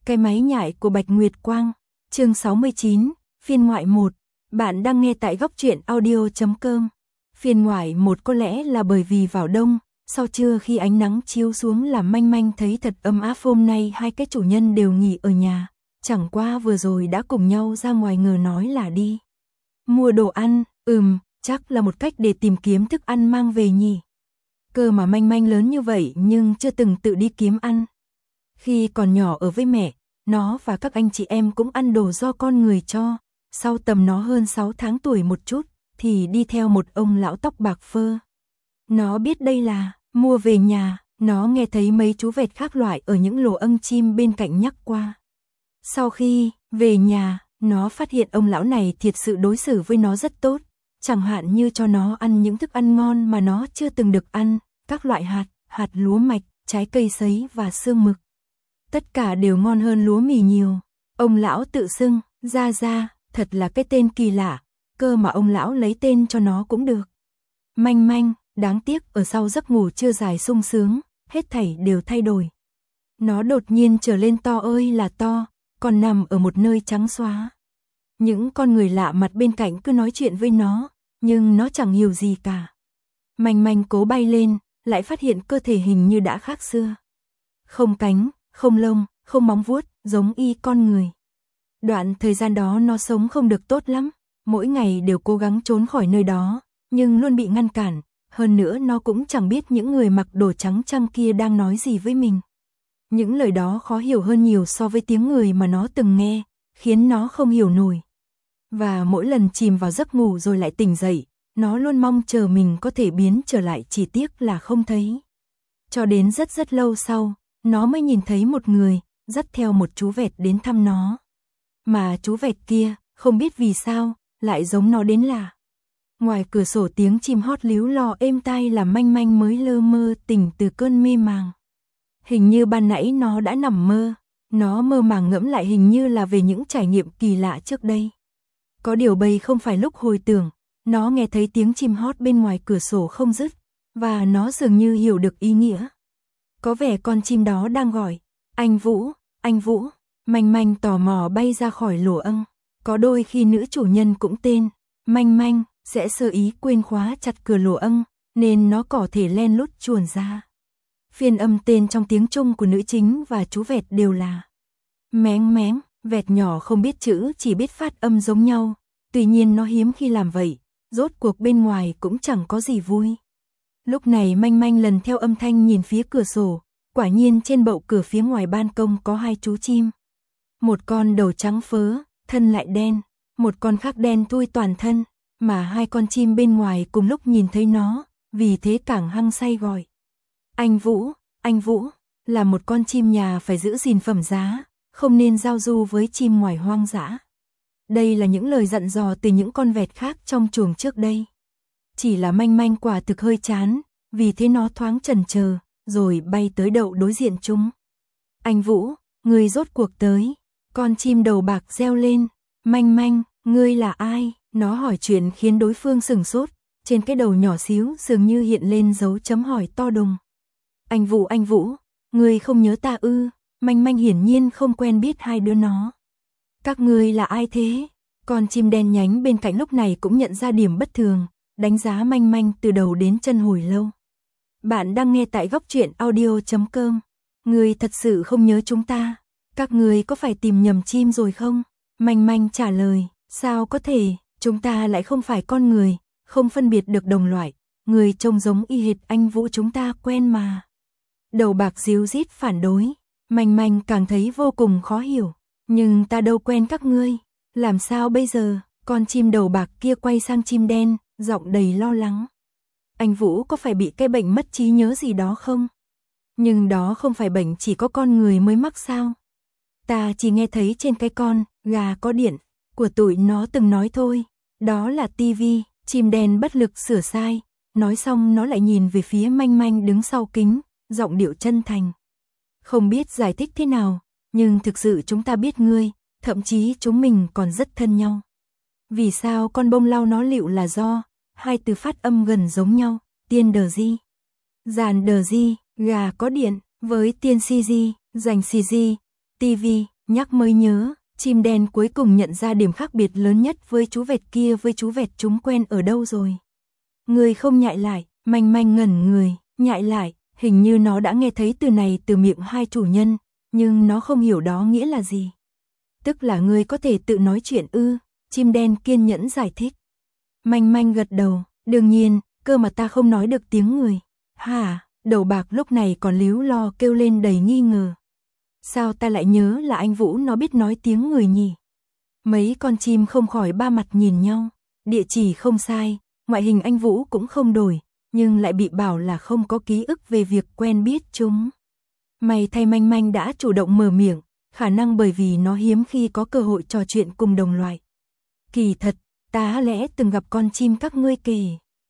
Cái máy nhại của Bạch Nguyệt Quang, chương 69, phiên ngoại 1. Bạn đang nghe tại góc truyện audio.com. Phiên ngoại 1 có lẽ là bởi vì vào đông, sau trưa khi ánh nắng chiếu xuống làm Manh Manh thấy thật ấm áp. Hôm nay hai cái chủ nhân đều nghỉ ở nhà, chẳng qua vừa rồi đã cùng nhau ra ngoài ngờ nói là đi mua đồ ăn. Chắc là một cách để tìm kiếm thức ăn mang về nhỉ. Cơ mà Manh Manh lớn như vậy nhưng chưa từng tự đi kiếm ăn. Khi còn nhỏ ở với mẹ, nó và các anh chị em cũng ăn đồ do con người cho. Sau tầm nó hơn 6 tháng tuổi một chút, thì đi theo một ông lão tóc bạc phơ. Nó biết đây là mua về nhà, nó nghe thấy mấy chú vẹt khác loại ở những lỗ âng chim bên cạnh nhắc qua. Sau khi về nhà, nó phát hiện ông lão này thiệt sự đối xử với nó rất tốt. Chẳng hạn như cho nó ăn những thức ăn ngon mà nó chưa từng được ăn, các loại hạt lúa mạch, trái cây sấy và xương mực. Tất cả đều ngon hơn lúa mì nhiều. Ông lão tự xưng, Ra, thật là cái tên kỳ lạ, cơ mà ông lão lấy tên cho nó cũng được. Manh Manh, đáng tiếc ở sau giấc ngủ chưa dài sung sướng, hết thảy đều thay đổi. Nó đột nhiên trở lên to ơi là to, còn nằm ở một nơi trắng xóa. Những con người lạ mặt bên cạnh cứ nói chuyện với nó, nhưng nó chẳng hiểu gì cả. Manh Manh cố bay lên, lại phát hiện cơ thể hình như đã khác xưa. Không cánh, không lông, không móng vuốt, giống y con người. Đoạn thời gian đó nó sống không được tốt lắm, mỗi ngày đều cố gắng trốn khỏi nơi đó, nhưng luôn bị ngăn cản. Hơn nữa nó cũng chẳng biết những người mặc đồ trắng trăng kia đang nói gì với mình. Những lời đó khó hiểu hơn nhiều so với tiếng người mà nó từng nghe, khiến nó không hiểu nổi. Và mỗi lần chìm vào giấc ngủ rồi lại tỉnh dậy, nó luôn mong chờ mình có thể biến trở lại, chỉ tiếc là không thấy. Cho đến rất lâu sau, nó mới nhìn thấy một người, dắt theo một chú vẹt đến thăm nó. Mà chú vẹt kia, không biết vì sao, lại giống nó đến lạ. Ngoài cửa sổ tiếng chim hót líu lo êm tai làm Manh Manh mới lơ mơ tỉnh từ cơn mê màng. Hình như ban nãy nó đã nằm mơ, nó mơ màng ngẫm lại hình như là về những trải nghiệm kỳ lạ trước đây. Có điều bây không phải lúc hồi tưởng, nó nghe thấy tiếng chim hót bên ngoài cửa sổ không dứt, và nó dường như hiểu được ý nghĩa. Có vẻ con chim đó đang gọi, anh Vũ. Manh Manh tò mò bay ra khỏi lỗ âng. Có đôi khi nữ chủ nhân cũng tên Manh Manh sẽ sơ ý quên khóa chặt cửa lỗ âng, nên nó có thể len lút chuồn ra. Phiên âm tên trong tiếng Trung của nữ chính và chú vẹt đều là méng. Vẹt nhỏ không biết chữ, chỉ biết phát âm giống nhau. Tuy nhiên nó hiếm khi làm vậy, rốt cuộc bên ngoài cũng chẳng có gì vui. Lúc này Manh Manh lần theo âm thanh nhìn phía cửa sổ, quả nhiên trên bậu cửa phía ngoài ban công có hai chú chim. Một con đầu trắng phớ, thân lại đen, một con khác đen thui toàn thân, mà hai con chim bên ngoài cùng lúc nhìn thấy nó, vì thế càng hăng say gọi. Anh Vũ, là một con chim nhà phải giữ gìn phẩm giá, không nên giao du với chim ngoài hoang dã. Đây là những lời dặn dò từ những con vẹt khác trong chuồng trước đây. Chỉ là Manh Manh quả thực hơi chán, vì thế nó thoáng chần chờ, rồi bay tới đậu đối diện chúng. Anh Vũ, ngươi rốt cuộc tới. Con chim đầu bạc reo lên. Manh Manh, ngươi là ai? Nó hỏi chuyện khiến đối phương sửng sốt, trên cái đầu nhỏ xíu dường như hiện lên dấu chấm hỏi to đùng. Anh Vũ, ngươi không nhớ ta ư? Manh Manh hiển nhiên không quen biết hai đứa nó. Các ngươi là ai thế? Con chim đen nhánh bên cạnh lúc này cũng nhận ra điểm bất thường, đánh giá Manh Manh từ đầu đến chân hồi lâu. Bạn đang nghe tại góc truyện audio.com. Ngươi thật sự không nhớ chúng ta? Các ngươi có phải tìm nhầm chim rồi không? Manh Manh trả lời, sao có thể, chúng ta lại không phải con người, không phân biệt được đồng loại, người trông giống y hệt anh Vũ chúng ta quen mà. Đầu bạc díu dít phản đối, Manh Manh càng thấy vô cùng khó hiểu, nhưng ta đâu quen các ngươi, làm sao bây giờ? Con chim đầu bạc kia quay sang chim đen, giọng đầy lo lắng. Anh Vũ có phải bị cái bệnh mất trí nhớ gì đó không? Nhưng đó không phải bệnh chỉ có con người mới mắc sao? Ta chỉ nghe thấy trên cái con gà có điện của tụi nó từng nói thôi, đó là tivi. Chim đen bất lực sửa sai, nói xong nó lại nhìn về phía Manh Manh đứng sau kính, giọng điệu chân thành. Không biết giải thích thế nào, nhưng thực sự chúng ta biết ngươi, thậm chí chúng mình còn rất thân nhau. Vì sao con bông lau nó liệu là do hai từ phát âm gần giống nhau, tiên đờ di, giàn đờ di, gà có điện, với tiên si di, dành si di, tivi, Nhắc mới nhớ, chim đen cuối cùng nhận ra điểm khác biệt lớn nhất với chú vẹt kia với chú vẹt chúng quen ở đâu rồi. Người không nhại lại, manh manh ngẩn người, nhại lại, hình như nó đã nghe thấy từ này từ miệng hai chủ nhân, nhưng nó không hiểu đó nghĩa là gì. Tức là người có thể tự nói chuyện ư, chim đen kiên nhẫn giải thích. Manh manh gật đầu, đương nhiên, cơ mà ta không nói được tiếng người. Hả, đầu bạc lúc này còn líu lo kêu lên đầy nghi ngờ. Sao ta lại nhớ là anh Vũ nó biết nói tiếng người nhỉ? Mấy con chim không khỏi ba mặt nhìn nhau, địa chỉ không sai, ngoại hình anh Vũ cũng không đổi, nhưng lại bị bảo là không có ký ức về việc quen biết chúng. May thay manh manh đã chủ động mở miệng, khả năng bởi vì nó hiếm khi có cơ hội trò chuyện cùng đồng loại. Kỳ thật, ta lẽ từng gặp con chim các ngươi kể.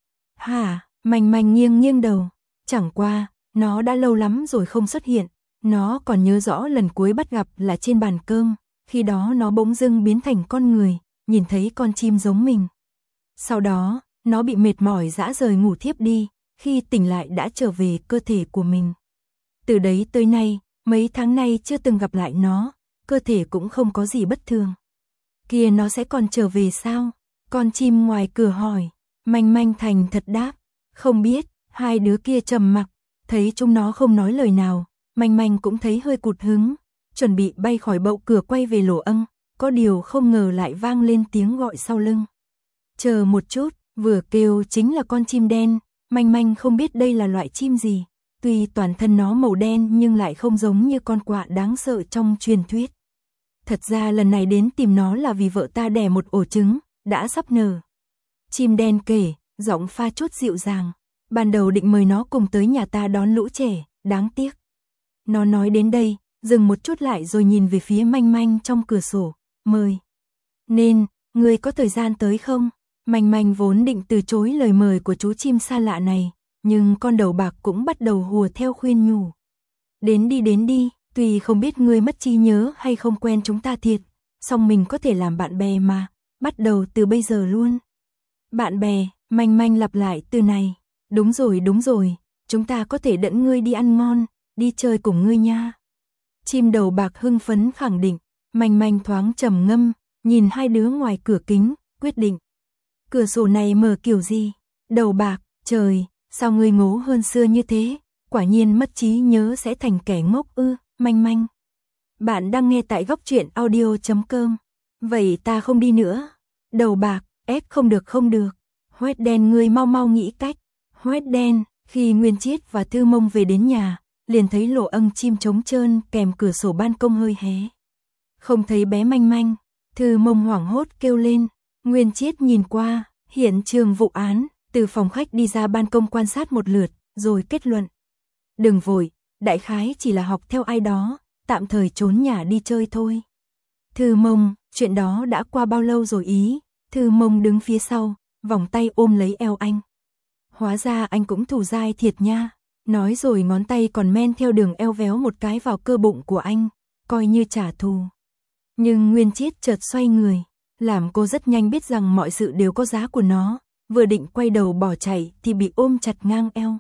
Hả, manh manh nghiêng nghiêng đầu, chẳng qua, nó đã lâu lắm rồi không xuất hiện, nó còn nhớ rõ lần cuối bắt gặp là trên bàn cơm, khi đó nó bỗng dưng biến thành con người, nhìn thấy con chim giống mình. Sau đó, nó bị mệt mỏi dã rời ngủ thiếp đi, khi tỉnh lại đã trở về cơ thể của mình. Từ đấy tới nay, mấy tháng nay chưa từng gặp lại nó, cơ thể cũng không có gì bất thường. Kìa nó sẽ còn trở về sao? Con chim ngoài cửa hỏi, manh manh thành thật đáp, không biết, hai đứa kia trầm mặc, thấy chúng nó không nói lời nào, manh manh cũng thấy hơi cụt hứng, chuẩn bị bay khỏi bậu cửa quay về lỗ âng, có điều không ngờ lại vang lên tiếng gọi sau lưng. Chờ một chút, vừa kêu chính là con chim đen, manh manh không biết đây là loại chim gì, tuy toàn thân nó màu đen nhưng lại không giống như con quạ đáng sợ trong truyền thuyết. Thật ra lần này đến tìm nó là vì vợ ta đẻ một ổ trứng, đã sắp nở. Chim đen kể, giọng pha chút dịu dàng, ban đầu định mời nó cùng tới nhà ta đón lũ trẻ, đáng tiếc. Nó nói đến đây, dừng một chút lại rồi nhìn về phía manh manh trong cửa sổ, mời. Nên, ngươi có thời gian tới không? Manh manh vốn định từ chối lời mời của chú chim xa lạ này, nhưng con đầu bạc cũng bắt đầu hùa theo khuyên nhủ. Đến đi, tuy không biết ngươi mất trí nhớ hay không quen chúng ta thiệt, song mình có thể làm bạn bè mà, bắt đầu từ bây giờ luôn. Bạn bè, manh manh lặp lại từ này, đúng rồi, chúng ta có thể dẫn ngươi đi ăn ngon, đi chơi cùng ngươi nha. Chim đầu bạc hưng phấn khẳng định, manh manh thoáng trầm ngâm, nhìn hai đứa ngoài cửa kính, quyết định. Cửa sổ này mở kiểu gì? Đầu bạc, trời, sao ngươi ngố hơn xưa như thế? Quả nhiên mất trí nhớ sẽ thành kẻ ngốc ư, manh manh. Bạn đang nghe tại góc truyện audio.com. Vậy ta không đi nữa. Đầu bạc, ép không được. Hoét đen ngươi mau nghĩ cách. Hoét đen, khi Nguyên Chiết và Thư Mông về đến nhà, liền thấy lỗ âng chim trống trơn kèm cửa sổ ban công hơi hé. Không thấy bé manh manh, Thư Mông hoảng hốt kêu lên. Nguyên Chiết nhìn qua, hiện trường vụ án, từ phòng khách đi ra ban công quan sát một lượt, rồi kết luận. Đừng vội, đại khái chỉ là học theo ai đó, tạm thời trốn nhà đi chơi thôi. Thư Mông, chuyện đó đã qua bao lâu rồi ý? Thư Mông đứng phía sau, vòng tay ôm lấy eo anh. Hóa ra anh cũng thù dai thiệt nha. Nói rồi ngón tay còn men theo đường eo véo một cái vào cơ bụng của anh, coi như trả thù. Nhưng Nguyên Chiết chợt xoay người, làm cô rất nhanh biết rằng mọi sự đều có giá của nó, vừa định quay đầu bỏ chạy thì bị ôm chặt ngang eo.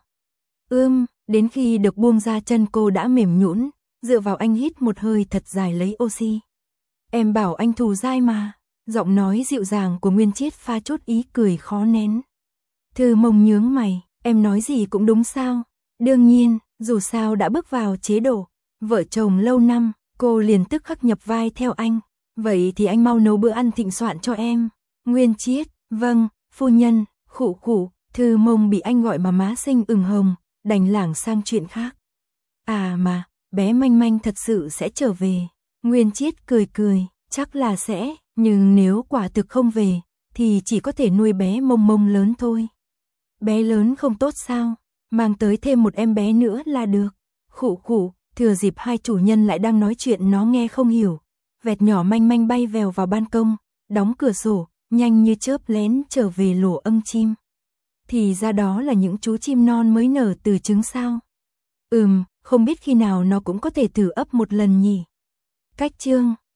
Đến khi được buông ra chân cô đã mềm nhũn, dựa vào anh hít một hơi thật dài lấy oxy. Em bảo anh thù dai mà, giọng nói dịu dàng của Nguyên Chiết pha chút ý cười khó nén. Thư Mông nhướng mày, em nói gì cũng đúng sao? Đương nhiên, dù sao đã bước vào chế độ vợ chồng lâu năm, cô liền tức khắc nhập vai theo anh. Vậy thì anh mau nấu bữa ăn thịnh soạn cho em. Nguyên Chiết, vâng, phu nhân, khụ. Thư Mông bị anh gọi mà má xinh ửng hồng, đành lảng sang chuyện khác. À mà, bé manh manh thật sự sẽ trở về. Nguyên Chiết cười, chắc là sẽ, nhưng nếu quả thực không về, thì chỉ có thể nuôi bé Mông Mông lớn thôi. Bé lớn không tốt sao? Mang tới thêm một em bé nữa là được. Khụ, thừa dịp hai chủ nhân lại đang nói chuyện nó nghe không hiểu. Vẹt nhỏ manh manh bay vèo vào ban công, đóng cửa sổ, nhanh như chớp lén trở về lỗ âng chim. Thì ra đó là những chú chim non mới nở từ trứng sao? Không biết khi nào nó cũng có thể thử ấp một lần nhỉ. Cách chương